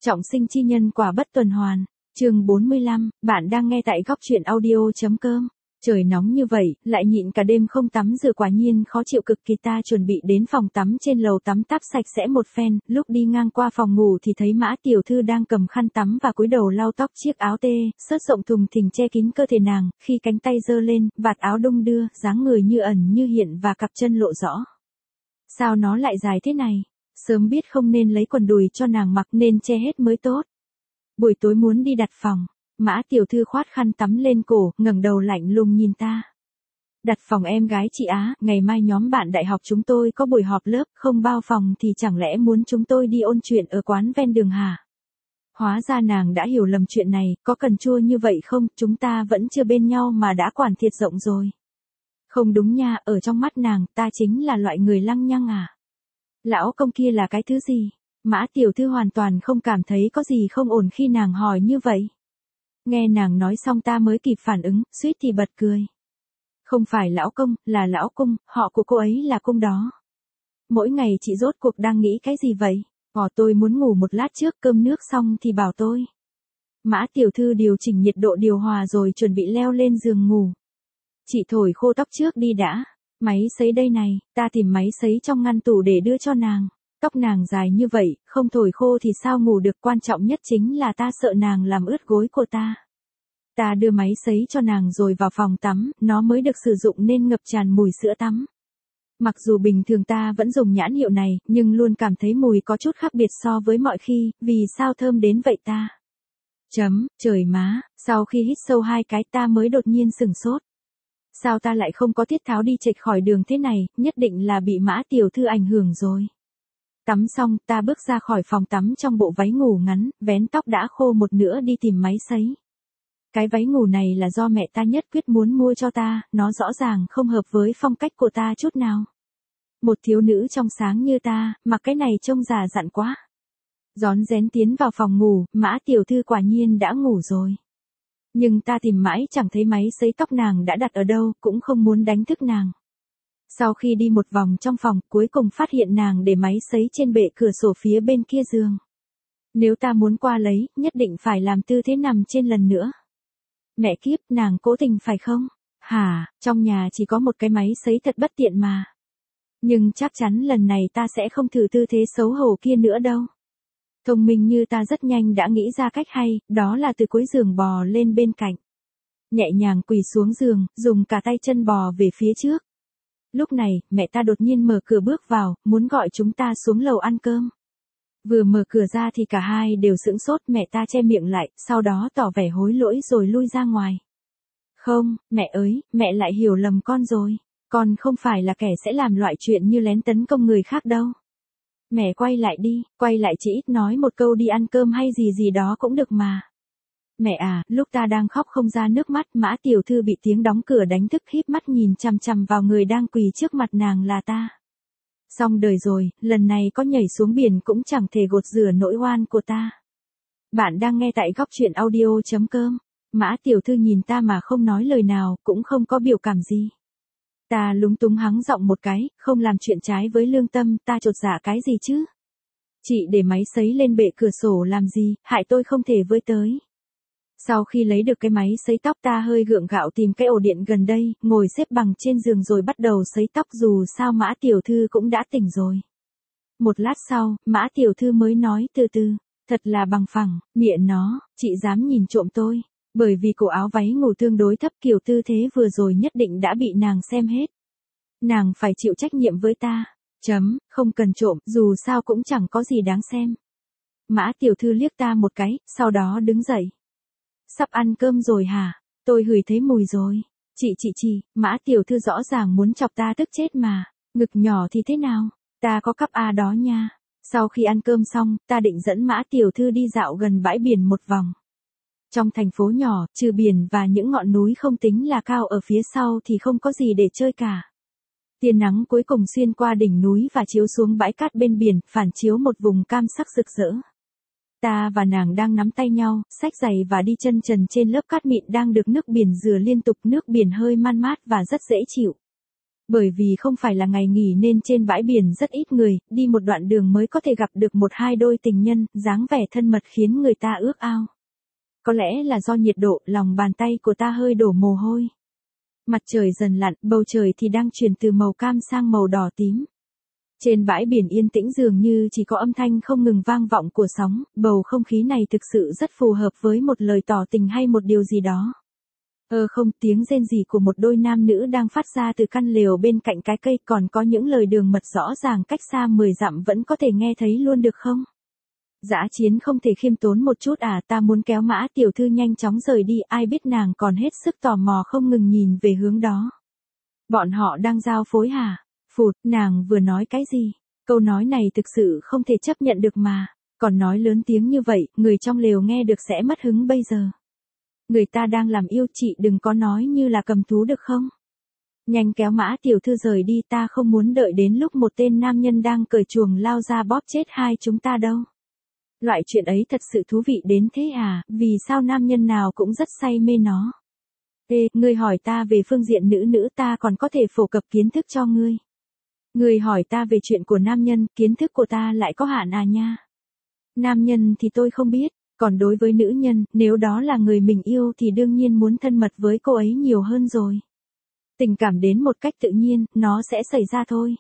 Trọng sinh chi nhân quả bất tuần hoàn. Chương 45, bạn đang nghe tại góc truyện audio.com. Trời nóng như vậy, lại nhịn cả đêm không tắm rửa quả nhiên khó chịu cực kỳ. Ta chuẩn bị đến phòng tắm trên lầu tắm táp sạch sẽ một phen, lúc đi ngang qua phòng ngủ thì thấy Mã tiểu thư đang cầm khăn tắm và cúi đầu lau tóc, chiếc áo tê, sớt rộng thùng thình che kín cơ thể nàng, khi cánh tay giơ lên, vạt áo đung đưa, dáng người như ẩn như hiện và cặp chân lộ rõ. Sao nó lại dài thế này? Sớm biết không nên lấy quần đùi cho nàng mặc nên che hết mới tốt. Buổi tối muốn đi đặt phòng, Mã tiểu thư khoát khăn tắm lên cổ, ngẩng đầu lạnh lùng nhìn ta. Đặt phòng em gái chị Á, ngày mai nhóm bạn đại học chúng tôi có buổi họp lớp, không bao phòng thì chẳng lẽ muốn chúng tôi đi ôn chuyện ở quán ven đường hả? Hóa ra nàng đã hiểu lầm chuyện này, có cần chua như vậy không, chúng ta vẫn chưa bên nhau mà đã quản thiệt rộng rồi. Không đúng nha, ở trong mắt nàng, ta chính là loại người lăng nhăng à? Lão công kia là cái thứ gì? Mã tiểu thư hoàn toàn không cảm thấy có gì không ổn khi nàng hỏi như vậy. Nghe nàng nói xong ta mới kịp phản ứng, suýt thì bật cười. Không phải lão công, là lão cung, họ của cô ấy là cung đó. Mỗi ngày chị rốt cuộc đang nghĩ cái gì vậy? Tôi muốn ngủ một lát trước, cơm nước xong thì bảo tôi. Mã tiểu thư điều chỉnh nhiệt độ điều hòa rồi chuẩn bị leo lên giường ngủ. Chị thổi khô tóc trước đi đã. Máy sấy đây này, ta tìm máy sấy trong ngăn tủ để đưa cho nàng. Tóc nàng dài như vậy, không thổi khô thì sao ngủ được, quan trọng nhất chính là ta sợ nàng làm ướt gối của ta. Ta đưa máy sấy cho nàng rồi vào phòng tắm, nó mới được sử dụng nên ngập tràn mùi sữa tắm. Mặc dù bình thường ta vẫn dùng nhãn hiệu này, nhưng luôn cảm thấy mùi có chút khác biệt so với mọi khi, vì sao thơm đến vậy ta? Trời má, sau khi hít sâu 2 cái ta mới đột nhiên sửng sốt. Sao ta lại không có tiết tháo đi chệch khỏi đường thế này, nhất định là bị Mã tiểu thư ảnh hưởng rồi. Tắm xong, ta bước ra khỏi phòng tắm trong bộ váy ngủ ngắn, vén tóc đã khô một nửa đi tìm máy sấy. Cái váy ngủ này là do mẹ ta nhất quyết muốn mua cho ta, nó rõ ràng không hợp với phong cách của ta chút nào. Một thiếu nữ trong sáng như ta, mặc cái này trông già dặn quá. Rón rén tiến vào phòng ngủ, Mã tiểu thư quả nhiên đã ngủ rồi. Nhưng ta tìm mãi chẳng thấy máy sấy tóc nàng đã đặt ở đâu, cũng không muốn đánh thức nàng. Sau khi đi một vòng trong phòng, cuối cùng phát hiện nàng để máy sấy trên bệ cửa sổ phía bên kia giường. Nếu ta muốn qua lấy, nhất định phải làm tư thế nằm trên lần nữa. Mẹ kiếp, nàng cố tình phải không? Hả, trong nhà chỉ có một cái máy sấy thật bất tiện mà. Nhưng chắc chắn lần này ta sẽ không thử tư thế xấu hổ kia nữa đâu. Thông minh như ta rất nhanh đã nghĩ ra cách hay, đó là từ cuối giường bò lên bên cạnh. Nhẹ nhàng quỳ xuống giường, dùng cả tay chân bò về phía trước. Lúc này, mẹ ta đột nhiên mở cửa bước vào, muốn gọi chúng ta xuống lầu ăn cơm. Vừa mở cửa ra thì cả hai đều sững sốt, mẹ ta che miệng lại, sau đó tỏ vẻ hối lỗi rồi lui ra ngoài. Không, mẹ ơi, mẹ lại hiểu lầm con rồi. Con không phải là kẻ sẽ làm loại chuyện như lén tấn công người khác đâu. Mẹ quay lại đi, quay lại chỉ ít nói một câu đi ăn cơm hay gì gì đó cũng được mà. Mẹ à, lúc ta đang khóc không ra nước mắt, Mã tiểu thư bị tiếng đóng cửa đánh thức, híp mắt nhìn chằm chằm vào người đang quỳ trước mặt nàng là ta. Xong đời rồi, lần này có nhảy xuống biển cũng chẳng thể gột rửa nỗi oan của ta. Bạn đang nghe tại góc truyện audio.com. Mã tiểu thư nhìn ta mà không nói lời nào, cũng không có biểu cảm gì. Ta lúng túng hắng giọng một cái, không làm chuyện trái với lương tâm, ta chột dạ cái gì chứ? Chị để máy sấy lên bệ cửa sổ làm gì, hại tôi không thể với tới. Sau khi lấy được cái máy sấy tóc ta hơi gượng gạo tìm cái ổ điện gần đây, ngồi xếp bằng trên giường rồi bắt đầu sấy tóc, dù sao Mã tiểu thư cũng đã tỉnh rồi. Một lát sau, Mã tiểu thư mới nói từ từ, thật là bằng phẳng, mẹ nó, chị dám nhìn trộm tôi. Bởi vì cổ áo váy ngủ tương đối thấp, kiểu tư thế vừa rồi nhất định đã bị nàng xem hết. Nàng phải chịu trách nhiệm với ta. Không cần trộm, dù sao cũng chẳng có gì đáng xem. Mã tiểu thư liếc ta một cái, sau đó đứng dậy. Sắp ăn cơm rồi hả? Tôi ngửi thấy mùi rồi. Chị, Mã tiểu thư rõ ràng muốn chọc ta tức chết mà. Ngực nhỏ thì thế nào? Ta có cắp A đó nha. Sau khi ăn cơm xong, ta định dẫn Mã tiểu thư đi dạo gần bãi biển một vòng. Trong thành phố nhỏ, trừ biển và những ngọn núi không tính là cao ở phía sau thì không có gì để chơi cả. Tia nắng cuối cùng xuyên qua đỉnh núi và chiếu xuống bãi cát bên biển, phản chiếu một vùng cam sắc rực rỡ. Ta và nàng đang nắm tay nhau, xách giày và đi chân trần trên lớp cát mịn đang được nước biển rửa liên tục, nước biển hơi man mát và rất dễ chịu. Bởi vì không phải là ngày nghỉ nên trên bãi biển rất ít người, đi một đoạn đường mới có thể gặp được một hai đôi tình nhân, dáng vẻ thân mật khiến người ta ước ao. Có lẽ là do nhiệt độ, lòng bàn tay của ta hơi đổ mồ hôi. Mặt trời dần lặn, bầu trời thì đang chuyển từ màu cam sang màu đỏ tím. Trên bãi biển yên tĩnh dường như chỉ có âm thanh không ngừng vang vọng của sóng, bầu không khí này thực sự rất phù hợp với một lời tỏ tình hay một điều gì đó. Không, tiếng rên rỉ của một đôi nam nữ đang phát ra từ căn lều bên cạnh cái cây, còn có những lời đường mật rõ ràng cách xa 10 dặm vẫn có thể nghe thấy luôn được không? Dã Chiến không thể khiêm tốn một chút à, ta muốn kéo Mã tiểu thư nhanh chóng rời đi, ai biết nàng còn hết sức tò mò không ngừng nhìn về hướng đó. Bọn họ đang giao phối hả? Phụt, nàng vừa nói cái gì? Câu nói này thực sự không thể chấp nhận được mà, còn nói lớn tiếng như vậy, người trong lều nghe được sẽ mất hứng bây giờ. Người ta đang làm yêu, chị đừng có nói như là cầm thú được không? Nhanh kéo Mã tiểu thư rời đi, ta không muốn đợi đến lúc một tên nam nhân đang cởi chuồng lao ra bóp chết hai chúng ta đâu. Loại chuyện ấy thật sự thú vị đến thế à, vì sao nam nhân nào cũng rất say mê nó. Ngươi hỏi ta về phương diện nữ ta còn có thể phổ cập kiến thức cho ngươi. Ngươi hỏi ta về chuyện của nam nhân, kiến thức của ta lại có hạn à nha. Nam nhân thì tôi không biết, còn đối với nữ nhân, nếu đó là người mình yêu thì đương nhiên muốn thân mật với cô ấy nhiều hơn rồi. Tình cảm đến một cách tự nhiên, nó sẽ xảy ra thôi.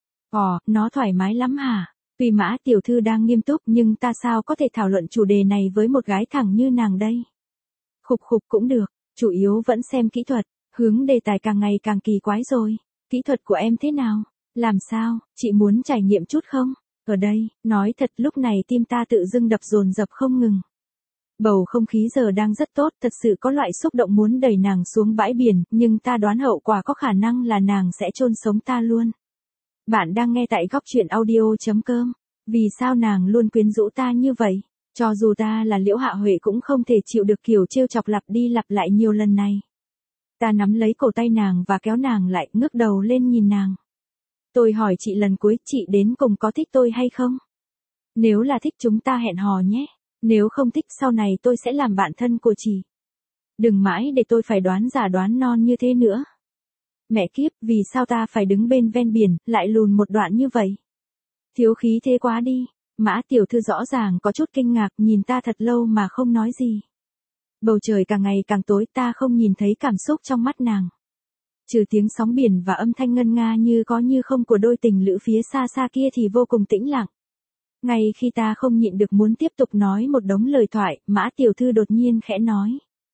Nó thoải mái lắm hả? Tuy Mã tiểu thư đang nghiêm túc nhưng ta sao có thể thảo luận chủ đề này với một gái thẳng như nàng đây. Khục cũng được, chủ yếu vẫn xem kỹ thuật, hướng đề tài càng ngày càng kỳ quái rồi. Kỹ thuật của em thế nào? Làm sao, chị muốn trải nghiệm chút không? Ở đây, nói thật lúc này tim ta tự dưng đập dồn dập không ngừng. Bầu không khí giờ đang rất tốt, thật sự có loại xúc động muốn đẩy nàng xuống bãi biển, nhưng ta đoán hậu quả có khả năng là nàng sẽ chôn sống ta luôn. Bạn đang nghe tại góc truyện audio.com. Vì sao nàng luôn quyến rũ ta như vậy? Cho dù ta là Liễu Hạ Huệ cũng không thể chịu được kiểu trêu chọc lặp đi lặp lại nhiều lần này. Ta nắm lấy cổ tay nàng và kéo nàng lại, ngước đầu lên nhìn nàng. Tôi hỏi chị lần cuối, chị đến cùng có thích tôi hay không? Nếu là thích chúng ta hẹn hò nhé. Nếu không thích sau này tôi sẽ làm bạn thân của chị. Đừng mãi để tôi phải đoán già đoán non như thế nữa. Mẹ kiếp, vì sao ta phải đứng bên ven biển, lại lùn một đoạn như vậy? Thiếu khí thế quá đi. Mã tiểu thư rõ ràng có chút kinh ngạc, nhìn ta thật lâu mà không nói gì. Bầu trời càng ngày càng tối, ta không nhìn thấy cảm xúc trong mắt nàng. Trừ tiếng sóng biển và âm thanh ngân nga như có như không của đôi tình lữ phía xa xa kia thì vô cùng tĩnh lặng. Ngay khi ta không nhịn được muốn tiếp tục nói một đống lời thoại, Mã tiểu thư đột nhiên khẽ nói.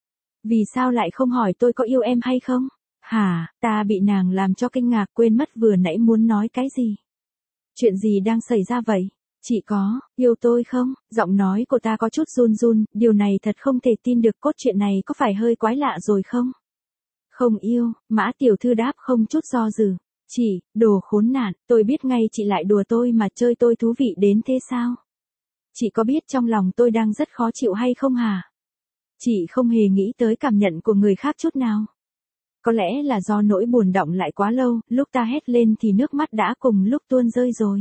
Vì sao lại không hỏi tôi có yêu em hay không? Hả, ta bị nàng làm cho kinh ngạc quên mất vừa nãy muốn nói cái gì. Chuyện gì đang xảy ra vậy? Chị có, yêu tôi không? Giọng nói của ta có chút run run, điều này thật không thể tin được, cốt truyện này có phải hơi quái lạ rồi không? Không yêu, Mã tiểu thư đáp không chút do dự. Chị, đồ khốn nạn, tôi biết ngay chị lại đùa tôi mà chơi tôi thú vị đến thế sao? Chị có biết trong lòng tôi đang rất khó chịu hay không hả? Chị không hề nghĩ tới cảm nhận của người khác chút nào. Có lẽ là do nỗi buồn đọng lại quá lâu, lúc ta hét lên thì nước mắt đã cùng lúc tuôn rơi rồi.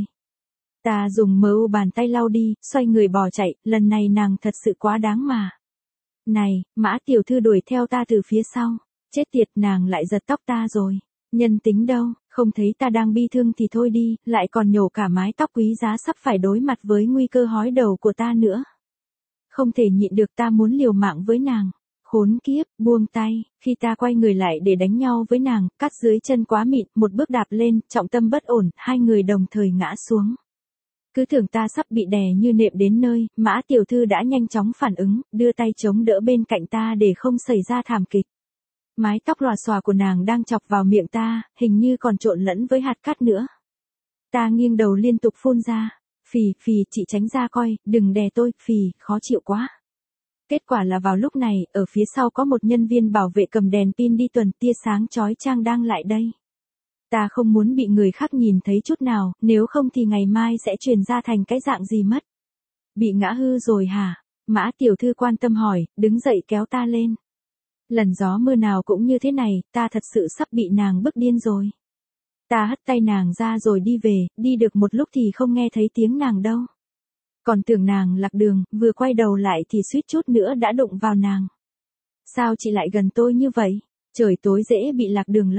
Ta dùng bàn tay lau đi, xoay người bỏ chạy, lần này nàng thật sự quá đáng mà. Này, Mã tiểu thư đuổi theo ta từ phía sau. Chết tiệt, nàng lại giật tóc ta rồi. Nhân tính đâu, không thấy ta đang bi thương thì thôi đi, lại còn nhổ cả mái tóc quý giá sắp phải đối mặt với nguy cơ hói đầu của ta nữa. Không thể nhịn được, ta muốn liều mạng với nàng. Khốn kiếp, buông tay, khi ta quay người lại để đánh nhau với nàng, cắt dưới chân quá mịn, một bước đạp lên, trọng tâm bất ổn, hai người đồng thời ngã xuống. Cứ tưởng ta sắp bị đè như nệm đến nơi, Mã tiểu thư đã nhanh chóng phản ứng, đưa tay chống đỡ bên cạnh ta để không xảy ra thảm kịch. Mái tóc lòa xòa của nàng đang chọc vào miệng ta, hình như còn trộn lẫn với hạt cát nữa. Ta nghiêng đầu liên tục phun ra. Phì, chị tránh ra coi, đừng đè tôi, khó chịu quá. Kết quả là vào lúc này, ở phía sau có một nhân viên bảo vệ cầm đèn pin đi tuần, tia sáng chói chang đang lại đây. Ta không muốn bị người khác nhìn thấy chút nào, nếu không thì ngày mai sẽ truyền ra thành cái dạng gì mất. Bị ngã hư rồi hả? Mã tiểu thư quan tâm hỏi, đứng dậy kéo ta lên. Lần gió mưa nào cũng như thế này, ta thật sự sắp bị nàng bức điên rồi. Ta hất tay nàng ra rồi đi về, đi được một lúc thì không nghe thấy tiếng nàng đâu. Còn tưởng nàng lạc đường, vừa quay đầu lại thì suýt chút nữa đã đụng vào nàng. Sao chị lại gần tôi như vậy? Trời tối dễ bị lạc đường lắm.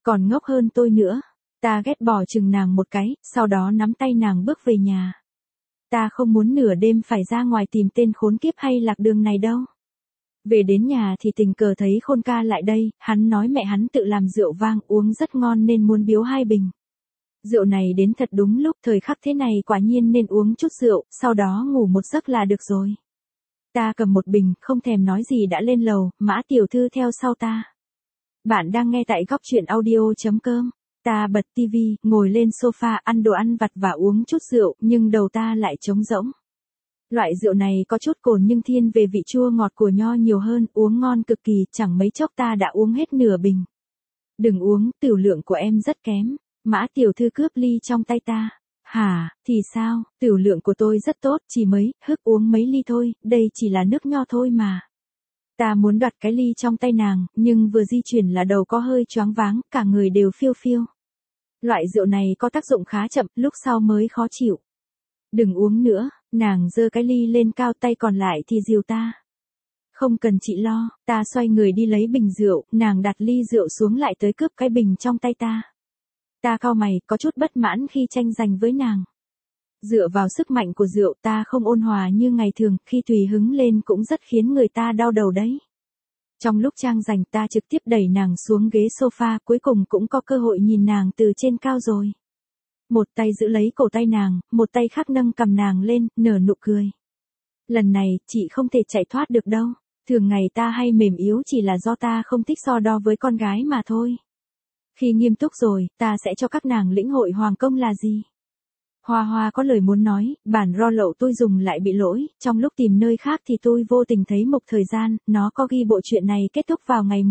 Còn ngốc hơn tôi nữa. Ta ghét bỏ chừng nàng một cái, sau đó nắm tay nàng bước về nhà. Ta không muốn nửa đêm phải ra ngoài tìm tên khốn kiếp hay lạc đường này đâu. Về đến nhà thì tình cờ thấy Khôn ca lại đây, hắn nói mẹ hắn tự làm rượu vang uống rất ngon nên muốn biếu 2 bình. Rượu này đến thật đúng lúc, thời khắc thế này quả nhiên nên uống chút rượu, sau đó ngủ một giấc là được rồi. Ta cầm một bình, không thèm nói gì đã lên lầu, Mã tiểu thư theo sau ta. Bạn đang nghe tại góc truyện audio.com. Ta bật tivi, ngồi lên sofa ăn đồ ăn vặt và uống chút rượu, nhưng đầu ta lại trống rỗng. Loại rượu này có chút cồn nhưng thiên về vị chua ngọt của nho nhiều hơn, uống ngon cực kỳ, chẳng mấy chốc ta đã uống hết nửa bình. Đừng uống, tiểu lượng của em rất kém. Mã tiểu thư cướp ly trong tay ta. Hả, thì sao, tiểu lượng của tôi rất tốt, chỉ mới, uống mấy ly thôi, đây chỉ là nước nho thôi mà. Ta muốn đoạt cái ly trong tay nàng, nhưng vừa di chuyển là đầu có hơi choáng váng, cả người đều phiêu phiêu. Loại rượu này có tác dụng khá chậm, lúc sau mới khó chịu. Đừng uống nữa, nàng giơ cái ly lên cao, tay còn lại thì dìu ta. Không cần chị lo, ta xoay người đi lấy bình rượu, nàng đặt ly rượu xuống lại tới cướp cái bình trong tay ta. Ta cau mày, có chút bất mãn khi tranh giành với nàng. Dựa vào sức mạnh của rượu ta không ôn hòa như ngày thường, khi tùy hứng lên cũng rất khiến người ta đau đầu đấy. Trong lúc trang giành ta trực tiếp đẩy nàng xuống ghế sofa, cuối cùng cũng có cơ hội nhìn nàng từ trên cao rồi. Một tay giữ lấy cổ tay nàng, một tay khác nâng cầm nàng lên, nở nụ cười. Lần này, chị không thể chạy thoát được đâu. Thường ngày ta hay mềm yếu chỉ là do ta không thích so đo với con gái mà thôi. Khi nghiêm túc rồi, ta sẽ cho các nàng lĩnh hội hoàng công là gì. Hoa Hoa có lời muốn nói, bản ro lậu tôi dùng lại bị lỗi, trong lúc tìm nơi khác thì tôi vô tình thấy mục thời gian, nó có ghi bộ truyện này kết thúc vào ngày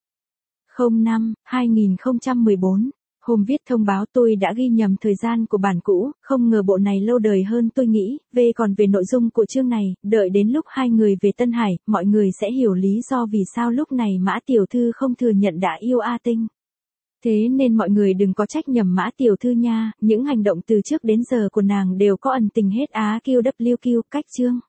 15/05/2014. Hôm viết thông báo tôi đã ghi nhầm thời gian của bản cũ, không ngờ bộ này lâu đời hơn tôi nghĩ. Còn về nội dung của chương này, đợi đến lúc 2 người về Tân Hải, mọi người sẽ hiểu lý do vì sao lúc này Mã tiểu thư không thừa nhận đã yêu A Tinh. Thế nên mọi người đừng có trách nhầm Mã tiểu thư nha, những hành động từ trước đến giờ của nàng đều có ẩn tình hết. Á QWQ cách chương.